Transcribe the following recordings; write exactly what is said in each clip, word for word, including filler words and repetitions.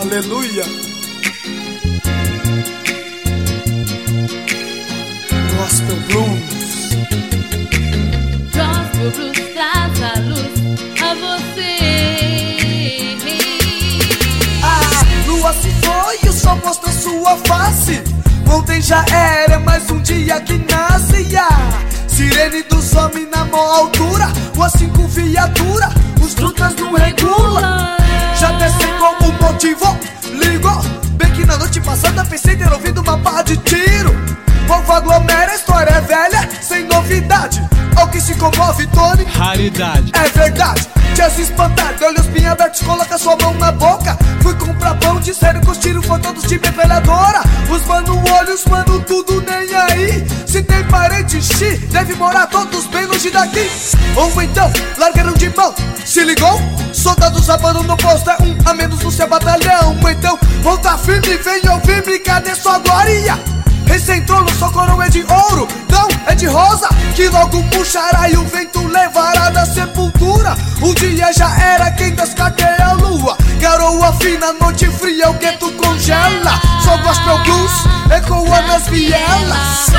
Aleluia. Gospel Blues. Gospel Blues traz a luz a você. Ah, lua se foi e o sol mostra sua face. Ontem já era, mais um dia que nasce. ah, Sirene dos homens na mão altura, uma cinco viatura, os trutas não regula. Já descem com o motivo, ligou. Bem que na noite passada pensei ter ouvido uma barra de tiro. Povo aglomera, a história é velha, sem novidade. Ao que se comove, Tony, raridade. É verdade, tinha se espantado, olhos bem abertos, coloca sua mão na boca. Fui comprar pão, disseram que os tiros foram todos de metralhadora. Os mano olhos, os mano tudo nem aí. Se tem parente X, deve morar todos bem longe daqui. Ou então, largaram de mão, se ligou? Soldados abandonam o posto, é um a menos no seu batalhão. Ou então, volta firme, vem ouvir-me, cadê sua glória? Recém-trono, sua coroa é de ouro, não, é de rosa, que logo murchará e o vento levará na sepultura. O dia já era, quem descarta é a lua. Garoa fina, noite fria, o gueto congela. Só gospel blues ecoa nas vielas.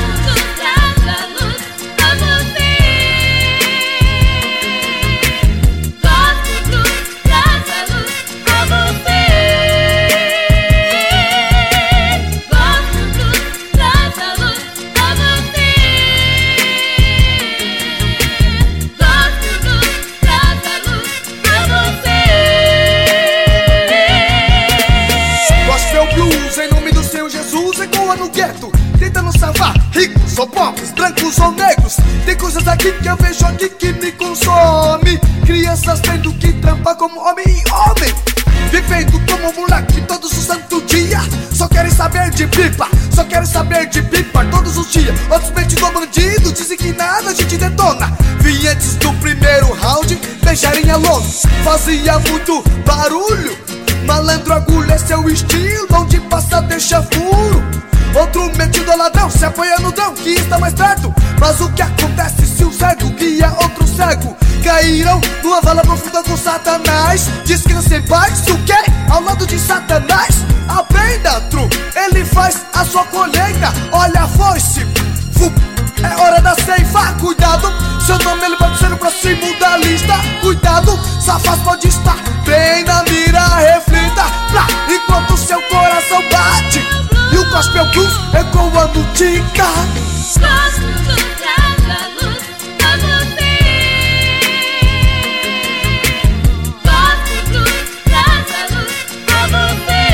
No gueto, tentando salvar ricos ou pobres, brancos ou negros. Tem coisas aqui que eu vejo aqui que me consome. Crianças tendo que trampar como homem e homem, vivendo como moleque todos os santos dias. Só querem saber de pipa, só querem saber de pipa todos os dias. Outros mentes do bandido, dizem que nada a gente detona. Vi antes do primeiro round beijarem a lona. Fazia muito barulho, malandro agulha é seu estilo. Onde passa deixa furo. Outro metido ao ladrão, se apoia no drão que está mais perto. Mas o que acontece se o cego guia outro cego? Caíram numa vala profunda com Satanás. Diz que não sei paz, o quê? Ao lado de Satanás. Aprenda, tru, ele faz a sua colheita. Olha a foice, fu, é hora da ceifa. Cuidado, seu nome ele pode ser o próximo da lista. Cuidado, safaz pode estar bem na mira. Reflita, plá, enquanto seu coração bate e o gospel blues ecoando tica. Gospel Blues traz a luz a você. Gospel Blues traz a luz a você.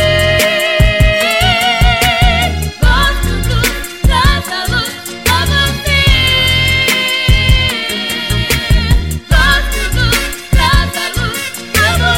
Gospel Blues traz a luz a você. Gospel Blues traz a luz a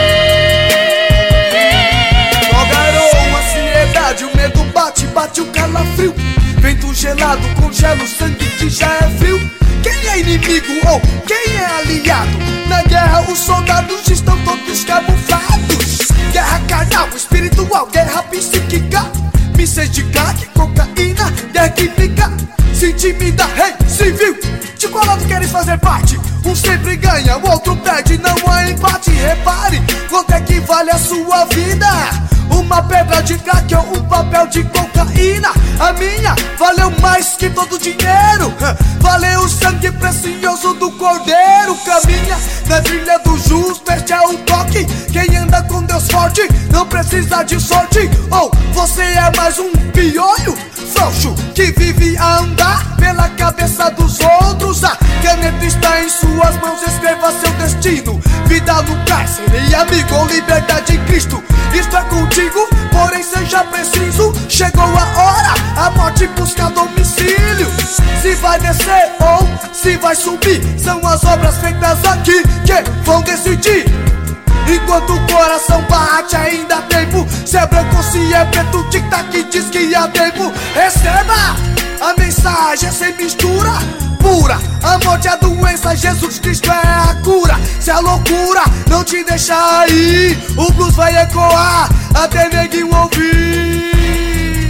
você. Ó garoa, ansiedade, o medo bate, bate o calafrio. Vento gelado, congela o sangue que já é frio. Quem é inimigo ou quem é aliado? Na guerra os soldados estão todos camuflados. Guerra carnal, espiritual, guerra psíquica. Mísseis de crack, cocaína, guerra química. Se intimida, rei civil, de qual lado queres fazer parte? Um sempre ganha, o outro perde, não há empate. Repare, quanto é que vale a sua vida? Uma pedra de crack ou um papel de cocaína? A minha valeu mais que todo o dinheiro. Valeu o sangue precioso do cordeiro. Caminha na trilha do justo, este é o toque. Quem anda com Deus forte não precisa de sorte. Ou você é mais um piolho frouxo que vive a andar pela cabeça dos outros. A caneta está em suas mãos, escreva seu destino. Vida no cárcere, amigo ou liberdade em Cristo. Isto é contigo, porém seja preciso. Chegou a hora, a morte busca domicílio. Se vai descer ou se vai subir, são as obras feitas aqui que vão decidir. Enquanto o coração bate ainda há tempo. Se é branco ou se é preto, tic-tac diz que há tempo. Receba a mensagem sem mistura, pura. A morte é a doença, Jesus Cristo é a cura. Se a loucura não te deixar aí, o blues vai ecoar até neguinho ouvir.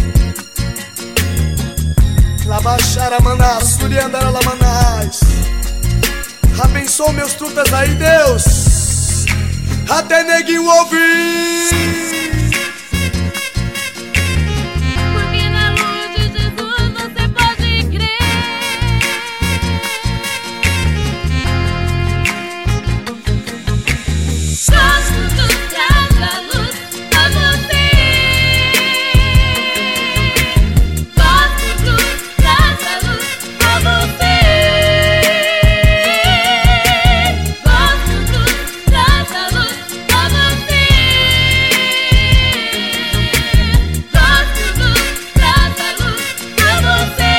Labachara manás, Suriandara lamanás. Abençoa meus trutas aí, Deus. até neguinho ouvir. Porque na luz de Jesus você pode crer. Gosto do traz a luz a você. Gosto do traz a luz a você. Gosto do traz a luz a você. Gosto do traz a luz a você.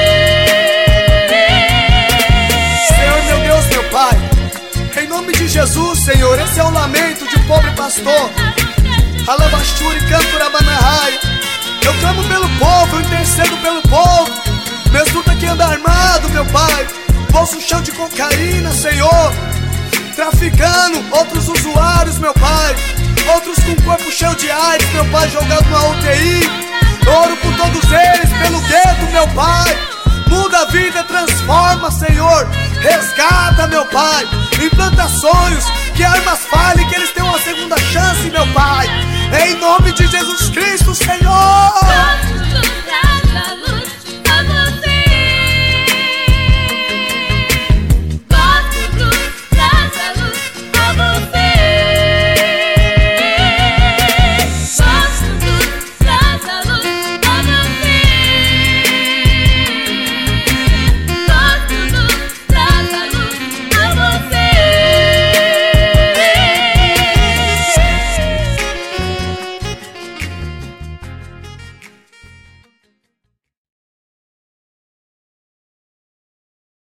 Senhor, meu Deus, meu Pai, em nome de Jesus, Senhor, esse é o lamento de um pobre pastor. Alabasturi, cantura, banarraia. Eu clamo pelo povo, eu intercedo pelo povo. Mesmo que anda armado, meu Pai, bolso cheio de cocaína, Senhor, traficando, outros usuários, meu Pai, outros com corpo cheio de AIDS, meu Pai, jogado na U T I. Oro por todos eles, pelo gueto, meu Pai. Muda a vida, transforma, Senhor. Resgata, meu Pai. Implanta sonhos, que armas falhem, que eles tenham uma segunda chance, meu Pai. Em nome de Jesus Cristo, Senhor.